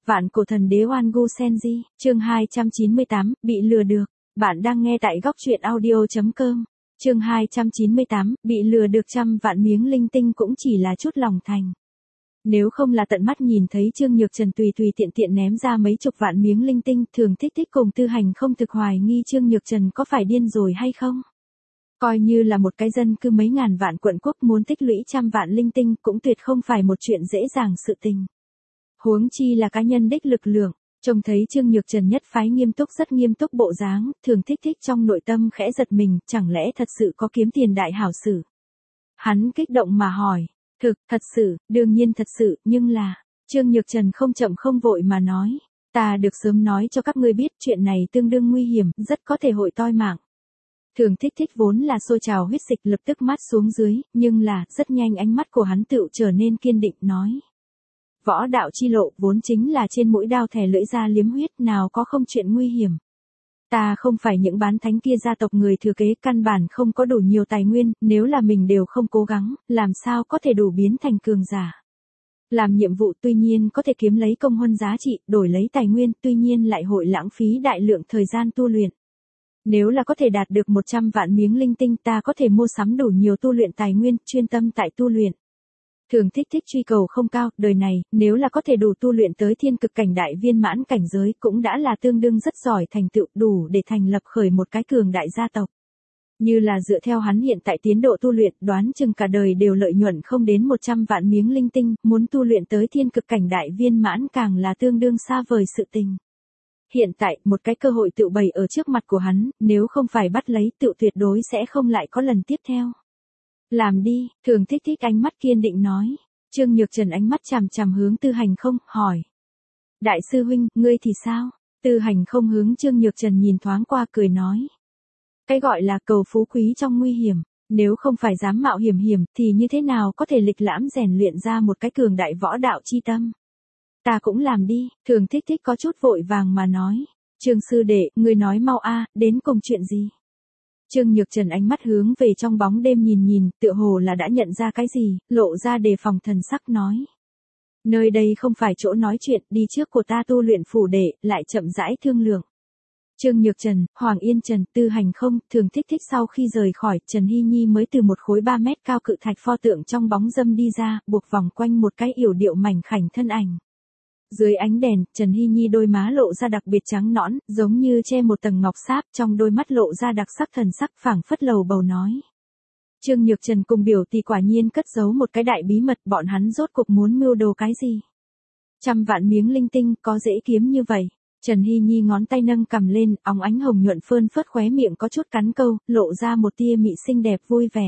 Vạn cổ thần đế Oan Gu Senji, chương 298, bị lừa được. Bạn đang nghe tại góc truyện audio.com. Chương 298, bị lừa được trăm vạn miếng linh tinh cũng chỉ là chút lòng thành. Nếu không là tận mắt nhìn thấy Trương Nhược Trần tùy tiện tiện ném ra mấy chục vạn miếng linh tinh, Thường Thích Thích cùng Tư Hành không thực hoài nghi Trương Nhược Trần có phải điên rồi hay không. Coi như là một cái dân cư mấy ngàn vạn quận quốc muốn tích lũy trăm vạn linh tinh cũng tuyệt không phải một chuyện dễ dàng sự tình. Huống chi là cá nhân đích lực lượng, trông thấy Trương Nhược Trần nhất phái nghiêm túc rất nghiêm túc bộ dáng, Thường Thích Thích trong nội tâm khẽ giật mình, chẳng lẽ thật sự có kiếm tiền đại hảo sử. Hắn kích động mà hỏi, thật sự, đương nhiên thật sự, nhưng là, Trương Nhược Trần không chậm không vội mà nói, ta được sớm nói cho các ngươi biết chuyện này tương đương nguy hiểm, rất có thể hội toi mạng. Thường Thích Thích vốn là sôi trào huyết dịch lập tức mát xuống dưới, nhưng là, rất nhanh ánh mắt của hắn tựu trở nên kiên định nói. Võ đạo chi lộ vốn chính là trên mũi đao thè lưỡi ra liếm huyết, nào có không chuyện nguy hiểm. Ta không phải những bán thánh kia gia tộc người thừa kế, căn bản không có đủ nhiều tài nguyên, nếu là mình đều không cố gắng, làm sao có thể đủ biến thành cường giả. Làm nhiệm vụ tuy nhiên có thể kiếm lấy công huân giá trị, đổi lấy tài nguyên, tuy nhiên lại hội lãng phí đại lượng thời gian tu luyện. Nếu là có thể đạt được 100 vạn miếng linh tinh, ta có thể mua sắm đủ nhiều tu luyện tài nguyên, chuyên tâm tại tu luyện. Thường Thích Thích truy cầu không cao, đời này, nếu là có thể đủ tu luyện tới thiên cực cảnh đại viên mãn cảnh giới cũng đã là tương đương rất giỏi thành tựu, đủ để thành lập khởi một cái cường đại gia tộc. Như là dựa theo hắn hiện tại tiến độ tu luyện, đoán chừng cả đời đều lợi nhuận không đến 100 vạn miếng linh tinh, muốn tu luyện tới thiên cực cảnh đại viên mãn càng là tương đương xa vời sự tình. Hiện tại, một cái cơ hội tựu bày ở trước mặt của hắn, nếu không phải bắt lấy tựu tuyệt đối sẽ không lại có lần tiếp theo. Làm đi, Thường Thích Thích ánh mắt kiên định nói. Trương Nhược Trần ánh mắt chằm chằm hướng Tư Hành không, hỏi. Đại sư huynh, ngươi thì sao? Tư Hành không hướng Trương Nhược Trần nhìn thoáng qua cười nói. Cái gọi là cầu phú quý trong nguy hiểm, nếu không phải dám mạo hiểm thì như thế nào có thể lịch lãm rèn luyện ra một cái cường đại võ đạo chi tâm? Ta cũng làm đi, Thường Thích Thích có chút vội vàng mà nói. Trương sư đệ, ngươi nói mau a, đến cùng chuyện gì? Trương Nhược Trần ánh mắt hướng về trong bóng đêm nhìn, tựa hồ là đã nhận ra cái gì, lộ ra đề phòng thần sắc nói. Nơi đây không phải chỗ nói chuyện, đi trước của ta tu luyện phủ đệ, lại chậm rãi thương lượng. Trương Nhược Trần, Hoàng Yên Trần, Tư Hành không, Thường Thích Thích sau khi rời khỏi, Trần Hy Nhi mới từ một khối 3 mét cao cự thạch pho tượng trong bóng dâm đi ra, buộc vòng quanh một cái yểu điệu mảnh khảnh thân ảnh. Dưới ánh đèn, Trần Hy Nhi đôi má lộ ra đặc biệt trắng nõn, giống như che một tầng ngọc sáp, trong đôi mắt lộ ra đặc sắc thần sắc, phảng phất lầu bầu nói. Trương Nhược Trần cùng biểu tỷ quả nhiên cất giấu một cái đại bí mật, bọn hắn rốt cuộc muốn mưu đồ cái gì? 100 vạn miếng linh tinh, có dễ kiếm như vậy? Trần Hy Nhi ngón tay nâng cầm lên, óng ánh hồng nhuận phơn phớt khóe miệng có chút cắn câu, lộ ra một tia mị xinh đẹp vui vẻ.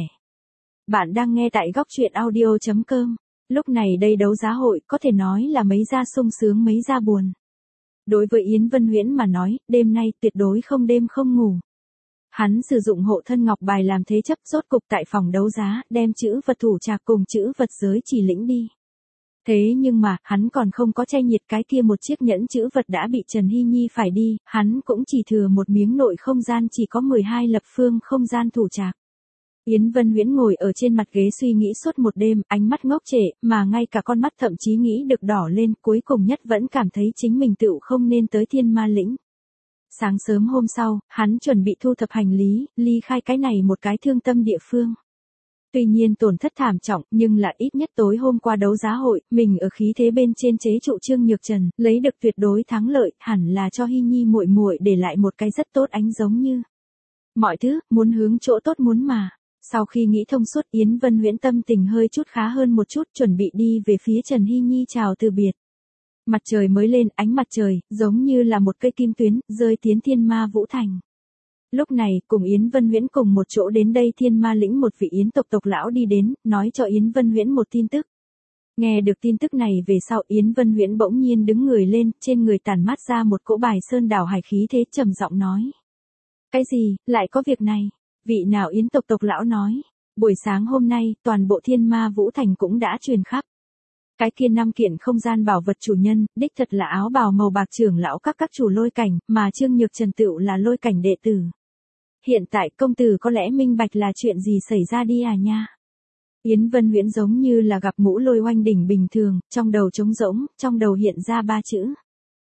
Bạn đang nghe tại góc truyện audio.com. Lúc này đây đấu giá hội có thể nói là mấy gia sung sướng mấy gia buồn. Đối với Yến Vân Huyễn mà nói, đêm nay tuyệt đối không đêm không ngủ. Hắn sử dụng hộ thân ngọc bài làm thế chấp, rốt cục tại phòng đấu giá, đem chữ vật thủ trạc cùng chữ vật giới chỉ lĩnh đi. Thế nhưng mà, hắn còn không có che nhiệt cái kia một chiếc nhẫn chữ vật đã bị Trần Hy Nhi phải đi, hắn cũng chỉ thừa một miếng nội không gian, chỉ có 12 lập phương không gian thủ trạc. Yến Vân Huyễn ngồi ở trên mặt ghế suy nghĩ suốt một đêm, ánh mắt ngốc trệ, mà ngay cả con mắt thậm chí nghĩ được đỏ lên, cuối cùng nhất vẫn cảm thấy chính mình tựu không nên tới Thiên Ma Lĩnh. Sáng sớm hôm sau, hắn chuẩn bị thu thập hành lý, ly khai cái này một cái thương tâm địa phương. Tuy nhiên tổn thất thảm trọng, nhưng là ít nhất tối hôm qua đấu giá hội, mình ở khí thế bên trên chế trụ Trương Nhược Trần, lấy được tuyệt đối thắng lợi, hẳn là cho Hy Nhi muội muội để lại một cái rất tốt ánh giống như. Mọi thứ, muốn hướng chỗ tốt muốn mà. Sau khi nghĩ thông suốt, Yến Vân Huyễn tâm tình hơi chút khá hơn một chút, chuẩn bị đi về phía Trần Hy Nhi chào từ biệt. Mặt trời mới lên, ánh mặt trời, giống như là một cây kim tuyến, rơi tiến Thiên Ma Vũ Thành. Lúc này, cùng Yến Vân Huyễn cùng một chỗ đến đây Thiên Ma Lĩnh một vị Yến tộc lão đi đến, nói cho Yến Vân Huyễn một tin tức. Nghe được tin tức này về sau, Yến Vân Huyễn bỗng nhiên đứng người lên, trên người tản mát ra một cỗ bài sơn đảo hải khí thế, trầm giọng nói. Cái gì, lại có việc này? Vị nào Yến tộc lão nói, buổi sáng hôm nay, toàn bộ Thiên Ma Vũ Thành cũng đã truyền khắp. Cái kia 5 kiện không gian bảo vật chủ nhân, đích thật là áo bào màu bạc trưởng lão các chủ lôi cảnh, mà Trương Nhược Trần tựu là lôi cảnh đệ tử. Hiện tại công tử có lẽ minh bạch là chuyện gì xảy ra đi à nha? Yến Vân Huyễn giống như là gặp ngũ lôi oanh đỉnh bình thường, trong đầu trống rỗng, trong đầu hiện ra 3 chữ.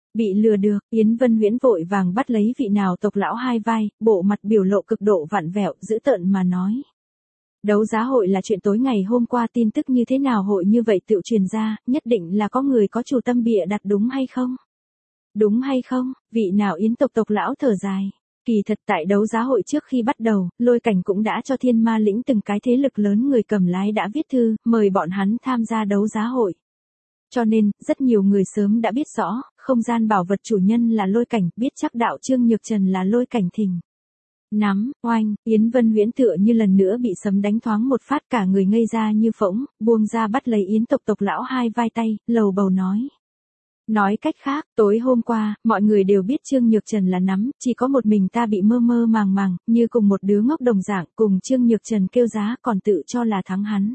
Bị lừa được, Yến Vân Huyễn vội vàng bắt lấy vị nào tộc lão hai vai, bộ mặt biểu lộ cực độ vặn vẹo, dữ tợn mà nói. Đấu giá hội là chuyện tối ngày hôm qua, tin tức như thế nào hội như vậy tự truyền ra, nhất định là có người có chủ tâm bịa đặt đúng hay không? Đúng hay không? Vị nào Yến tộc lão thở dài. Kỳ thật tại đấu giá hội trước khi bắt đầu, Lôi Cảnh cũng đã cho Thiên Ma lĩnh từng cái thế lực lớn người cầm lái đã viết thư, mời bọn hắn tham gia đấu giá hội. Cho nên, rất nhiều người sớm đã biết rõ, không gian bảo vật chủ nhân là Lôi Cảnh, biết chắc đạo Trương Nhược Trần là Lôi Cảnh thình. Nắm, oanh, Yến Vân Huyễn tựa như lần nữa bị sấm đánh thoáng một phát, cả người ngây ra như phỗng, buông ra bắt lấy Yến tộc lão hai vai tay, lầu bầu nói. Nói cách khác, tối hôm qua, mọi người đều biết Trương Nhược Trần là nắm, chỉ có một mình ta bị mơ mơ màng màng, như cùng một đứa ngốc đồng dạng, cùng Trương Nhược Trần kêu giá còn tự cho là thắng hắn.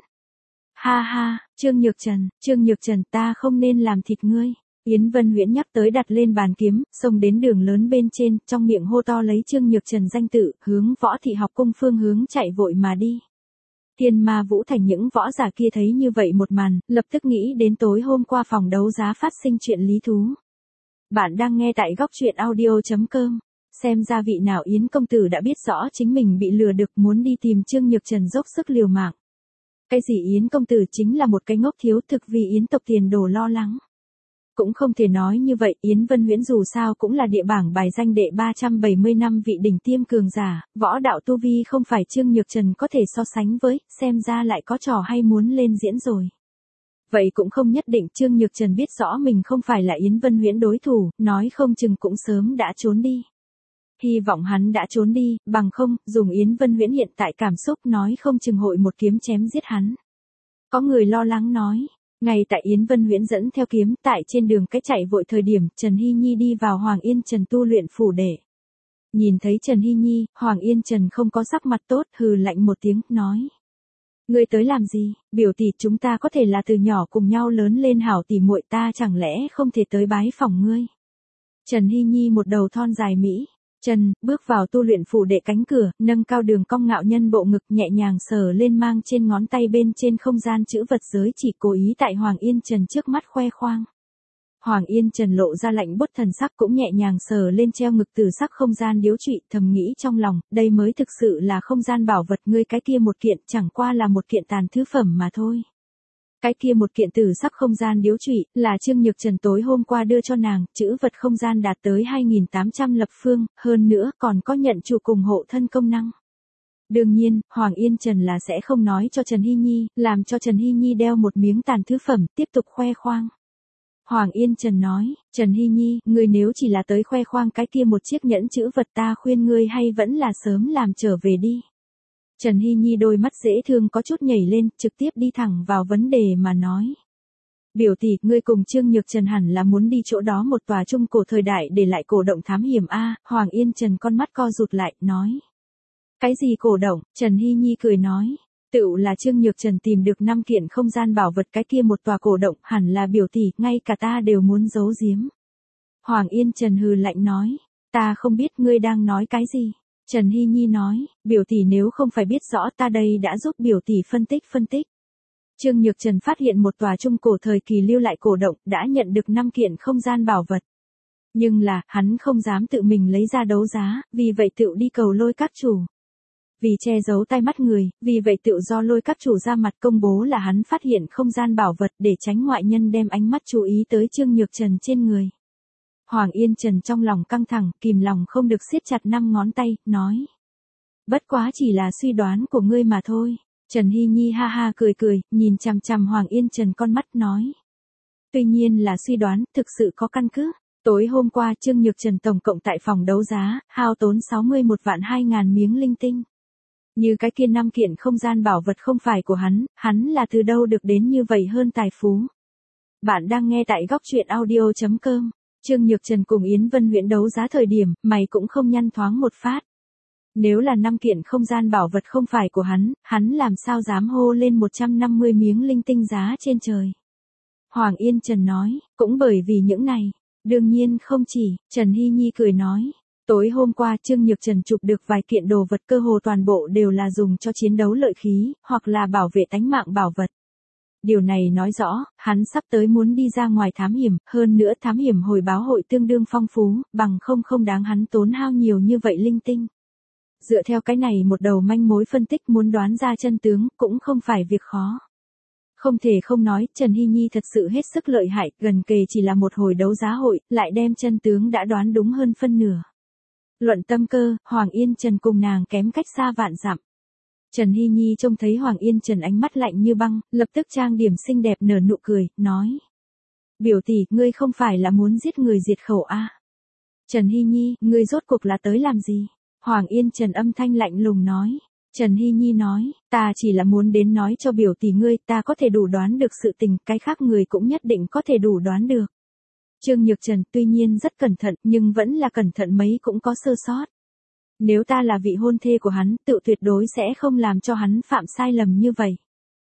Ha ha, Trương Nhược Trần ta không nên làm thịt ngươi. Yến Vân Huyễn nhắc tới đặt lên bàn kiếm, xông đến đường lớn bên trên, trong miệng hô to lấy Trương Nhược Trần danh tự, hướng Võ Thị học cung phương hướng chạy vội mà đi. Thiên Ma Vũ Thành những võ giả kia thấy như vậy một màn, lập tức nghĩ đến tối hôm qua phòng đấu giá phát sinh chuyện lý thú. Bạn đang nghe tại góc truyện audio.com. Xem ra vị nào Yến công tử đã biết rõ chính mình bị lừa được, muốn đi tìm Trương Nhược Trần dốc sức liều mạng. Cái gì Yến công tử chính là một cái ngốc thiếu thực vì Yến tộc tiền đồ lo lắng. Cũng không thể nói như vậy, Yến Vân Huyễn dù sao cũng là địa bảng bài danh đệ 370 năm vị đỉnh tiêm cường giả, võ đạo tu vi không phải Trương Nhược Trần có thể so sánh với, xem ra lại có trò hay muốn lên diễn rồi. Vậy cũng không nhất định, Trương Nhược Trần biết rõ mình không phải là Yến Vân Huyễn đối thủ, nói không chừng cũng sớm đã trốn đi. Hy vọng hắn đã trốn đi, bằng không, dùng Yến Vân Huyễn hiện tại cảm xúc nói không chừng hội một kiếm chém giết hắn. Có người lo lắng nói. Ngay tại Yến Vân Huyễn dẫn theo kiếm, tại trên đường cái chạy vội thời điểm, Trần Hy Nhi đi vào Hoàng Yên Trần tu luyện phủ để. Nhìn thấy Trần Hy Nhi, Hoàng Yên Trần không có sắc mặt tốt, hừ lạnh một tiếng, nói. Ngươi tới làm gì, biểu tỷ chúng ta có thể là từ nhỏ cùng nhau lớn lên hảo tỷ muội, ta chẳng lẽ không thể tới bái phỏng ngươi. Trần Hy Nhi một đầu thon dài mỹ. Trần, bước vào tu luyện phủ đệ cánh cửa, nâng cao đường cong ngạo nhân bộ ngực nhẹ nhàng sờ lên mang trên ngón tay bên trên không gian chữ vật giới chỉ cố ý tại Hoàng Yên Trần trước mắt khoe khoang. Hoàng Yên Trần lộ ra lạnh bút thần sắc cũng nhẹ nhàng sờ lên treo ngực từ sắc không gian điếu trụy, thầm nghĩ trong lòng, đây mới thực sự là không gian bảo vật, ngươi cái kia một kiện chẳng qua là một kiện tàn thứ phẩm mà thôi. Cái kia một kiện tử sắc không gian điếu trụy, là Trương Nhược Trần tối hôm qua đưa cho nàng, chữ vật không gian đạt tới 2.800 lập phương, hơn nữa còn có nhận chủ cùng hộ thân công năng. Đương nhiên, Hoàng Yên Trần là sẽ không nói cho Trần Hy Nhi, làm cho Trần Hy Nhi đeo một miếng tàn thứ phẩm, tiếp tục khoe khoang. Hoàng Yên Trần nói, Trần Hy Nhi, ngươi nếu chỉ là tới khoe khoang cái kia một chiếc nhẫn chữ vật ta khuyên ngươi hay vẫn là sớm làm trở về đi. Trần Hy Nhi đôi mắt dễ thương có chút nhảy lên, trực tiếp đi thẳng vào vấn đề mà nói. Biểu tỷ, ngươi cùng Trương Nhược Trần hẳn là muốn đi chỗ đó một tòa trung cổ thời đại để lại cổ động thám hiểm a. Hoàng Yên Trần con mắt co rụt lại, nói. Cái gì cổ động? Trần Hy Nhi cười nói. Tựu là Trương Nhược Trần tìm được 5 kiện không gian bảo vật, cái kia một tòa cổ động, hẳn là biểu tỷ, ngay cả ta đều muốn giấu giếm. Hoàng Yên Trần hừ lạnh nói. Ta không biết ngươi đang nói cái gì. Trần Hy Nhi nói, biểu tỷ nếu không phải biết rõ ta đây đã giúp biểu tỷ phân tích. Trương Nhược Trần phát hiện một tòa trung cổ thời kỳ lưu lại cổ động, đã nhận được 5 kiện không gian bảo vật. Nhưng là, hắn không dám tự mình lấy ra đấu giá, vì vậy tựu đi cầu Lôi các chủ. Vì che giấu tai mắt người, vì vậy tựu do Lôi các chủ ra mặt công bố là hắn phát hiện không gian bảo vật để tránh ngoại nhân đem ánh mắt chú ý tới Trương Nhược Trần trên người. Hoàng Yên Trần trong lòng căng thẳng, kìm lòng không được siết chặt 5 ngón tay, nói. Bất quá chỉ là suy đoán của ngươi mà thôi. Trần Hy Nhi ha ha cười, nhìn chằm chằm Hoàng Yên Trần con mắt, nói. Tuy nhiên là suy đoán, thực sự có căn cứ. Tối hôm qua Trương Nhược Trần tổng cộng tại phòng đấu giá, hao tốn 61.200.000 miếng linh tinh. Như cái kia 5 kiện không gian bảo vật không phải của hắn là từ đâu được đến như vậy hơn tài phú. Bạn đang nghe tại góc truyện audio.com. Trương Nhược Trần cùng Yến Vân Huyễn đấu giá thời điểm, mày cũng không nhăn thoáng một phát. Nếu là 5 kiện không gian bảo vật không phải của hắn làm sao dám hô lên 150 miếng linh tinh giá trên trời. Hoàng Yên Trần nói, cũng bởi vì những này. Đương nhiên không chỉ, Trần Hy Nhi cười nói. Tối hôm qua Trương Nhược Trần chụp được vài kiện đồ vật cơ hồ toàn bộ đều là dùng cho chiến đấu lợi khí, hoặc là bảo vệ tánh mạng bảo vật. Điều này nói rõ, hắn sắp tới muốn đi ra ngoài thám hiểm, hơn nữa thám hiểm hồi báo hội tương đương phong phú, bằng không đáng hắn tốn hao nhiều như vậy linh tinh. Dựa theo cái này một đầu manh mối phân tích muốn đoán ra chân tướng, cũng không phải việc khó. Không thể không nói, Trần Hy Nhi thật sự hết sức lợi hại, gần kề chỉ là một hồi đấu giá hội, lại đem chân tướng đã đoán đúng hơn phân nửa. Luận tâm cơ, Hoàng Yên Trần cùng nàng kém cách xa vạn dặm. Trần Hy Nhi trông thấy Hoàng Yên Trần ánh mắt lạnh như băng, lập tức trang điểm xinh đẹp nở nụ cười, nói. Biểu tỷ, ngươi không phải là muốn giết người diệt khẩu à? Trần Hy Nhi, ngươi rốt cuộc là tới làm gì? Hoàng Yên Trần âm thanh lạnh lùng nói. Trần Hy Nhi nói, ta chỉ là muốn đến nói cho biểu tỷ ngươi, ta có thể đủ đoán được sự tình, cái khác người cũng nhất định có thể đủ đoán được. Trương Nhược Trần tuy nhiên rất cẩn thận, nhưng vẫn là cẩn thận mấy cũng có sơ sót. Nếu ta là vị hôn thê của hắn, tự tuyệt đối sẽ không làm cho hắn phạm sai lầm như vậy.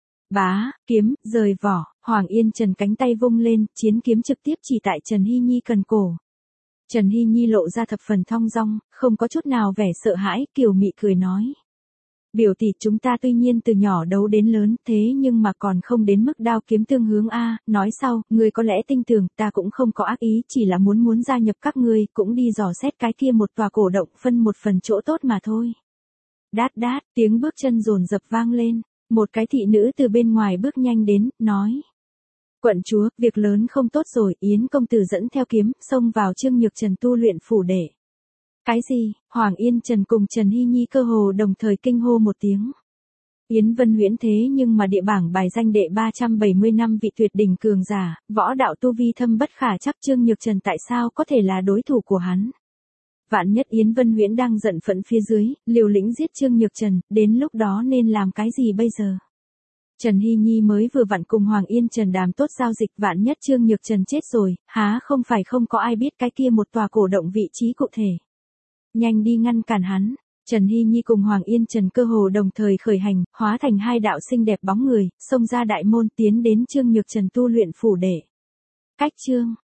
Bá, kiếm, rời vỏ, Hoàng Yên Trần cánh tay vung lên, chiến kiếm trực tiếp chỉ tại Trần Hy Nhi cần cổ. Trần Hy Nhi lộ ra thập phần thong dong, không có chút nào vẻ sợ hãi, kiều mị cười nói. Biểu tỷ, chúng ta tuy nhiên từ nhỏ đấu đến lớn, thế nhưng mà còn không đến mức đao kiếm tương hướng a. Nói sau, ngươi có lẽ tin tưởng, ta cũng không có ác ý, chỉ là muốn gia nhập các ngươi, cũng đi dò xét cái kia một tòa cổ động, phân một phần chỗ tốt mà thôi. Đát đát, tiếng bước chân dồn dập vang lên, một cái thị nữ từ bên ngoài bước nhanh đến, nói. Quận chúa, việc lớn không tốt rồi, Yến công tử dẫn theo kiếm, xông vào Trương Nhược Trần tu luyện phủ đệ. Cái gì? Hoàng Yên Trần cùng Trần Hy Nhi cơ hồ đồng thời kinh hô một tiếng. Yến Vân Huyễn thế nhưng mà địa bảng bài danh đệ 370 năm vị tuyệt đỉnh cường giả, võ đạo tu vi thâm bất khả chắc, Trương Nhược Trần tại sao có thể là đối thủ của hắn? Vạn nhất Yến Vân Huyễn đang giận phẫn phía dưới, liều lĩnh giết Trương Nhược Trần, đến lúc đó nên làm cái gì bây giờ? Trần Hy Nhi mới vừa vặn cùng Hoàng Yên Trần đàm tốt giao dịch, vạn nhất Trương Nhược Trần chết rồi, há không phải không có ai biết cái kia một tòa cổ động vị trí cụ thể. Nhanh đi ngăn cản hắn. Trần Hy Nhi cùng Hoàng Yên Trần cơ hồ đồng thời khởi hành, hóa thành hai đạo xinh đẹp bóng người, xông ra đại môn tiến đến Trương Nhược Trần tu luyện phủ đệ. Cách chương